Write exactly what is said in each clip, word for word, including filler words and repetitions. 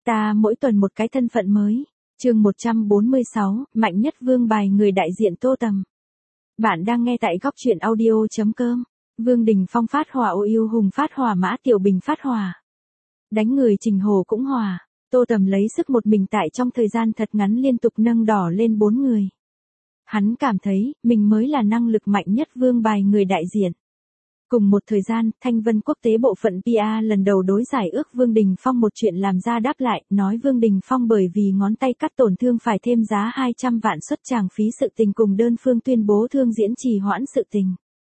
Ta mỗi tuần một cái thân phận mới. Chương một trăm bốn mươi sáu, mạnh nhất vương bài người đại diện Tô Tầm. Bạn đang nghe tại góc truyện audio chấm com. Vương Đình Phong phát hỏa, Ô Yêu Hùng phát hỏa, Mã Tiểu Bình phát hỏa. Đánh người Trình Hồ cũng hỏa. Tô Tầm lấy sức một mình tại trong thời gian thật ngắn liên tục nâng đỏ lên bốn người. Hắn cảm thấy mình mới là năng lực mạnh nhất vương bài người đại diện. Cùng một thời gian, Thanh Vân Quốc tế bộ phận pê e lần đầu đối giải ước Vương Đình Phong một chuyện làm ra đáp lại, nói Vương Đình Phong bởi vì ngón tay cắt tổn thương phải thêm giá hai trăm vạn xuất tràng phí sự tình cùng đơn phương tuyên bố thương diễn trì hoãn sự tình.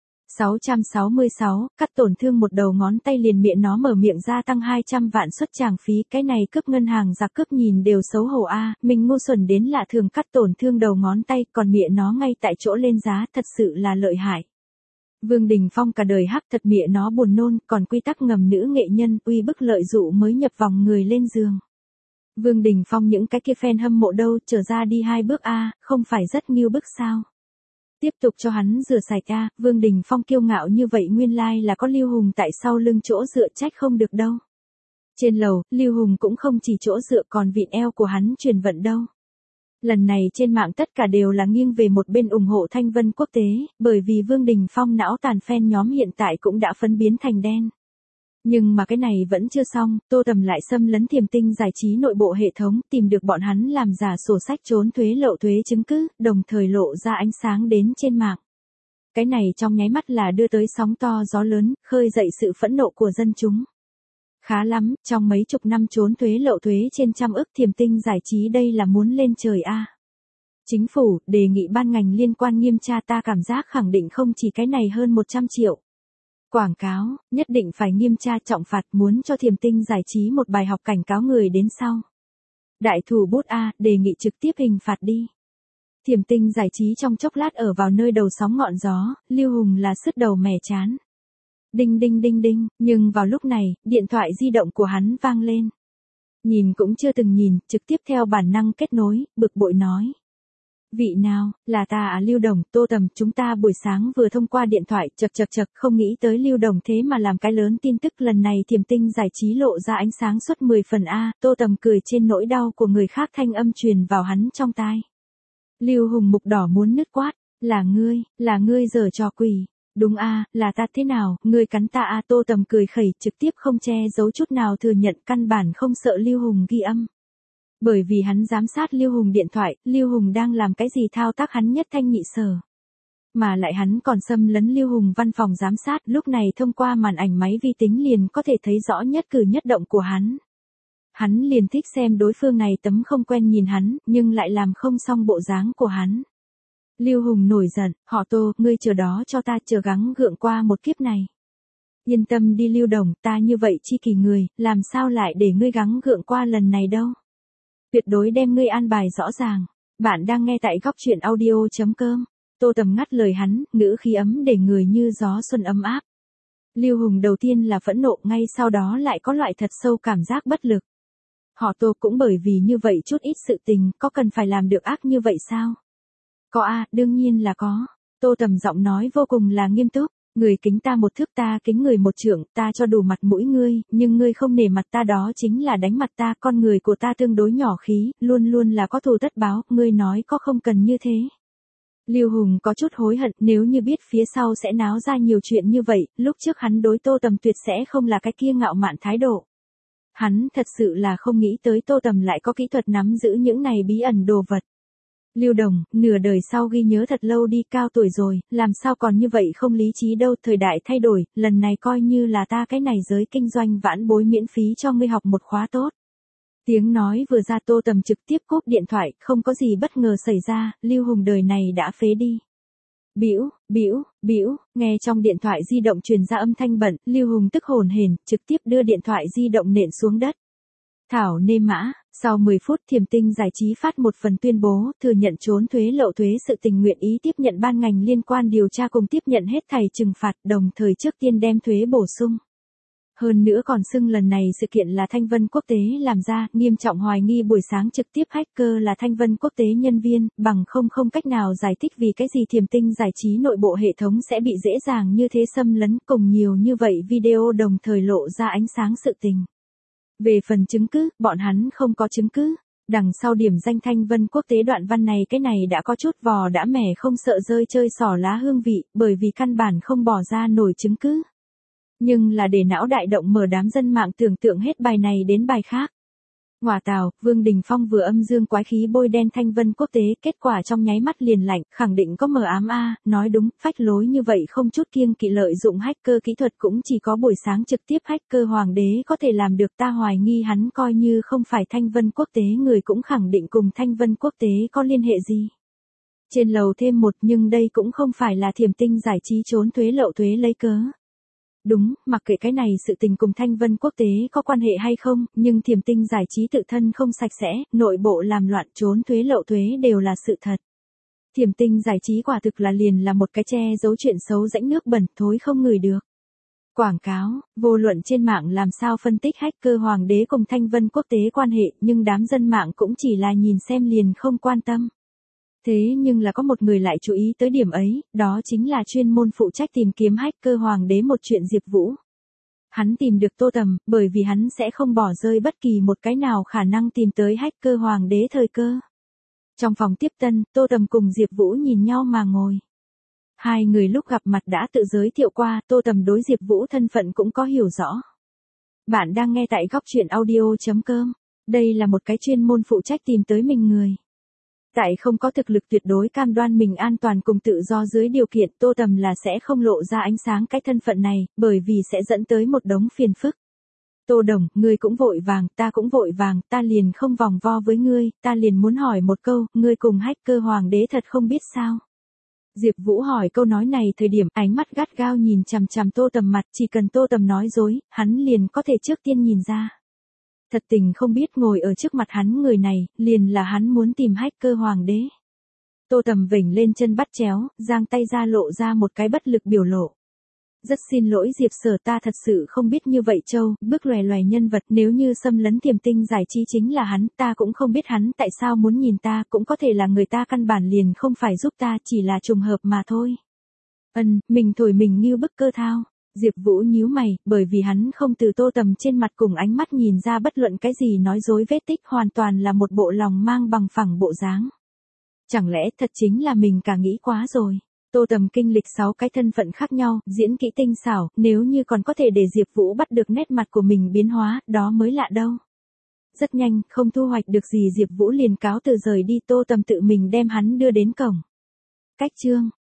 sáu trăm sáu mươi sáu, cắt tổn thương một đầu ngón tay liền miệng nó mở miệng gia tăng hai trăm vạn xuất tràng phí, cái này cướp ngân hàng giặc cướp nhìn đều xấu hổ a, mình ngu xuẩn đến lạ thường cắt tổn thương đầu ngón tay, còn miệng nó ngay tại chỗ lên giá, thật sự là lợi hại. Vương Đình Phong cả đời hắc thật miệng nó buồn nôn, còn quy tắc ngầm nữ nghệ nhân uy bức lợi dụ mới nhập vòng người lên giường. Vương Đình Phong những cái kia fan hâm mộ đâu, trở ra đi hai bước a, không phải rất nghiêu bức sao? Tiếp tục cho hắn rửa sạch a, Vương Đình Phong kiêu ngạo như vậy nguyên lai là có Lưu Hùng tại sau lưng chỗ dựa, trách không được đâu. Trên lầu, Lưu Hùng cũng không chỉ chỗ dựa còn vịn eo của hắn truyền vận đâu. Lần này trên mạng tất cả đều là nghiêng về một bên ủng hộ Thanh Vân Quốc tế, bởi vì Vương Đình Phong não tàn fan nhóm hiện tại cũng đã phấn biến thành đen. Nhưng mà cái này vẫn chưa xong, Tô Tầm lại xâm lấn Thiềm Tinh giải trí nội bộ hệ thống, tìm được bọn hắn làm giả sổ sách trốn thuế lậu thuế chứng cứ, đồng thời lộ ra ánh sáng đến trên mạng. Cái này trong nháy mắt là đưa tới sóng to gió lớn, khơi dậy sự phẫn nộ của dân chúng. Khá lắm, trong mấy chục năm trốn thuế lậu thuế trên trăm ức, Thiềm Tinh giải trí đây là muốn lên trời a. Chính phủ đề nghị ban ngành liên quan nghiêm tra, ta cảm giác khẳng định không chỉ cái này hơn một trăm triệu. Quảng cáo, nhất định phải nghiêm tra trọng phạt, muốn cho Thiềm Tinh giải trí một bài học cảnh cáo người đến sau. Đại thủ bút a, đề nghị trực tiếp hình phạt đi. Thiềm Tinh giải trí trong chốc lát ở vào nơi đầu sóng ngọn gió, Lưu Hùng là sứt đầu mẻ chán. Đinh đinh đinh đinh, nhưng vào lúc này, điện thoại di động của hắn vang lên. Nhìn cũng chưa từng nhìn, trực tiếp theo bản năng kết nối, bực bội nói. Vị nào, là ta à? Lưu Đồng, Tô Tầm, chúng ta buổi sáng vừa thông qua điện thoại, chật chật chật, không nghĩ tới Lưu Đồng thế mà làm cái lớn tin tức lần này Thiềm Tinh giải trí lộ ra ánh sáng suốt mười phần a. Tô Tầm cười trên nỗi đau của người khác, thanh âm truyền vào hắn trong tai. Lưu Hùng mục đỏ muốn nứt quát, là ngươi, là ngươi giở trò quỷ. Đúng a, là ta, thế nào, ngươi cắn ta a? Tô Tầm cười khẩy, trực tiếp không che giấu chút nào thừa nhận căn bản không sợ Lưu Hùng ghi âm. Bởi vì hắn giám sát Lưu Hùng điện thoại, Lưu Hùng đang làm cái gì thao tác hắn nhất thanh nhị sở. Mà lại hắn còn xâm lấn Lưu Hùng văn phòng giám sát, lúc này thông qua màn ảnh máy vi tính liền có thể thấy rõ nhất cử nhất động của hắn. Hắn liền thích xem đối phương này tấm không quen nhìn hắn, nhưng lại làm không xong bộ dáng của hắn. Lưu Hùng nổi giận, họ Tô, ngươi chờ đó cho ta, chờ gắng gượng qua một kiếp này. Yên tâm đi Lưu Đồng, ta như vậy chi kỳ người, làm sao lại để ngươi gắng gượng qua lần này đâu. Tuyệt đối đem ngươi an bài rõ ràng. Bạn đang nghe tại góc truyện audio chấm com. Tô Tầm ngắt lời hắn, ngữ khí ấm để người như gió xuân ấm áp. Lưu Hùng đầu tiên là phẫn nộ, ngay sau đó lại có loại thật sâu cảm giác bất lực. Họ Tô cũng bởi vì như vậy chút ít sự tình, có cần phải làm được ác như vậy sao? Có a, đương nhiên là có. Tô Tầm giọng nói vô cùng là nghiêm túc. Người kính ta một thước, ta kính người một trượng, ta cho đủ mặt mũi ngươi, nhưng ngươi không nể mặt ta đó chính là đánh mặt ta, con người của ta tương đối nhỏ khí, luôn luôn là có thù tất báo, ngươi nói có không cần như thế. Lưu Hùng có chút hối hận, nếu như biết phía sau sẽ náo ra nhiều chuyện như vậy, lúc trước hắn đối Tô Tầm tuyệt sẽ không là cái kia ngạo mạn thái độ. Hắn thật sự là không nghĩ tới Tô Tầm lại có kỹ thuật nắm giữ những này bí ẩn đồ vật. Lưu Đồng, nửa đời sau ghi nhớ thật lâu đi, cao tuổi rồi, làm sao còn như vậy không lý trí đâu, thời đại thay đổi, lần này coi như là ta cái này giới kinh doanh vãn bối miễn phí cho ngươi học một khóa tốt. Tiếng nói vừa ra, Tô Tầm trực tiếp cúp điện thoại, không có gì bất ngờ xảy ra, Lưu Hùng đời này đã phế đi. Bĩu, bĩu, bĩu, nghe trong điện thoại di động truyền ra âm thanh bận, Lưu Hùng tức hồn hển, trực tiếp đưa điện thoại di động nện xuống đất. Thảo nê mã, sau mười phút Thiềm Tinh giải trí phát một phần tuyên bố, thừa nhận trốn thuế lậu thuế sự tình, nguyện ý tiếp nhận ban ngành liên quan điều tra cùng tiếp nhận hết thảy trừng phạt, đồng thời trước tiên đem thuế bổ sung. Hơn nữa còn xưng lần này sự kiện là Thanh Vân Quốc tế làm ra, nghiêm trọng hoài nghi buổi sáng trực tiếp hacker là Thanh Vân Quốc tế nhân viên, bằng không không cách nào giải thích vì cái gì Thiềm Tinh giải trí nội bộ hệ thống sẽ bị dễ dàng như thế xâm lấn, cùng nhiều như vậy video đồng thời lộ ra ánh sáng sự tình. Về phần chứng cứ, bọn hắn không có chứng cứ. Đằng sau điểm danh Thanh Vân Quốc tế đoạn văn này cái này đã có chút vò đã mẻ không sợ rơi chơi xỏ lá hương vị, bởi vì căn bản không bỏ ra nổi chứng cứ. Nhưng là để não đại động mở đám dân mạng tưởng tượng hết bài này đến bài khác. Ngoà tào, Vương Đình Phong vừa âm dương quái khí bôi đen Thanh Vân Quốc tế, kết quả trong nháy mắt liền lạnh, khẳng định có mờ ám a, nói đúng, phách lối như vậy không chút kiêng kỵ lợi dụng hacker kỹ thuật cũng chỉ có buổi sáng trực tiếp hacker hoàng đế có thể làm được, ta hoài nghi hắn coi như không phải Thanh Vân Quốc tế người cũng khẳng định cùng Thanh Vân Quốc tế có liên hệ gì. Trên lầu thêm một nhưng đây cũng không phải là Thiểm Tinh Giải Trí trốn thuế lậu thuế lấy cớ. Đúng, mặc kệ cái này sự tình cùng Thanh Vân Quốc tế có quan hệ hay không, nhưng Thiểm Tinh Giải Trí tự thân không sạch sẽ, nội bộ làm loạn trốn thuế lậu thuế đều là sự thật. Thiểm Tinh Giải Trí quả thực là liền là một cái che giấu chuyện xấu rãnh nước bẩn thối không ngửi được. Quảng cáo, vô luận trên mạng làm sao phân tích hacker hoàng đế cùng Thanh Vân Quốc tế quan hệ, nhưng đám dân mạng cũng chỉ là nhìn xem liền không quan tâm. Thế nhưng là có một người lại chú ý tới điểm ấy, đó chính là chuyên môn phụ trách tìm kiếm hacker hoàng đế một chuyện Diệp Vũ. Hắn tìm được Tô Tầm, bởi vì hắn sẽ không bỏ rơi bất kỳ một cái nào khả năng tìm tới hacker hoàng đế thời cơ. Trong phòng tiếp tân, Tô Tầm cùng Diệp Vũ nhìn nhau mà ngồi. Hai người lúc gặp mặt đã tự giới thiệu qua, Tô Tầm đối Diệp Vũ thân phận cũng có hiểu rõ. Bạn đang nghe tại góc truyện audio chấm com. Đây là một cái chuyên môn phụ trách tìm tới mình người. Tại không có thực lực tuyệt đối cam đoan mình an toàn cùng tự do dưới điều kiện, Tô Tầm là sẽ không lộ ra ánh sáng cái thân phận này, bởi vì sẽ dẫn tới một đống phiền phức. Tô Đồng, ngươi cũng vội vàng, ta cũng vội vàng, ta liền không vòng vo với ngươi, ta liền muốn hỏi một câu, ngươi cùng hacker hoàng đế thật không biết sao? Diệp Vũ hỏi câu nói này thời điểm ánh mắt gắt gao nhìn chằm chằm Tô Tầm mặt, chỉ cần Tô Tầm nói dối, hắn liền có thể trước tiên nhìn ra. Thật tình không biết ngồi ở trước mặt hắn người này, liền là hắn muốn tìm hacker hoàng đế. Tô Tầm vểnh lên chân bắt chéo, giang tay ra lộ ra một cái bất lực biểu lộ. Rất xin lỗi Diệp Sở, ta thật sự không biết như vậy Châu, bước lòe lòe nhân vật, nếu như xâm lấn Thiểm Tinh Giải Trí chính là hắn, ta cũng không biết hắn tại sao muốn nhìn ta, cũng có thể là người ta căn bản liền không phải giúp ta, chỉ là trùng hợp mà thôi. Ân, mình thổi mình như bức cơ thao. Diệp Vũ nhíu mày, bởi vì hắn không từ Tô Tầm trên mặt cùng ánh mắt nhìn ra bất luận cái gì nói dối vết tích, hoàn toàn là một bộ lòng mang bằng phẳng bộ dáng. Chẳng lẽ thật chính là mình cả nghĩ quá rồi. Tô Tầm kinh lịch sáu cái thân phận khác nhau, diễn kỹ tinh xảo, nếu như còn có thể để Diệp Vũ bắt được nét mặt của mình biến hóa, đó mới lạ đâu. Rất nhanh, không thu hoạch được gì Diệp Vũ liền cáo từ rời đi, Tô Tầm tự mình đem hắn đưa đến cổng. Cách chương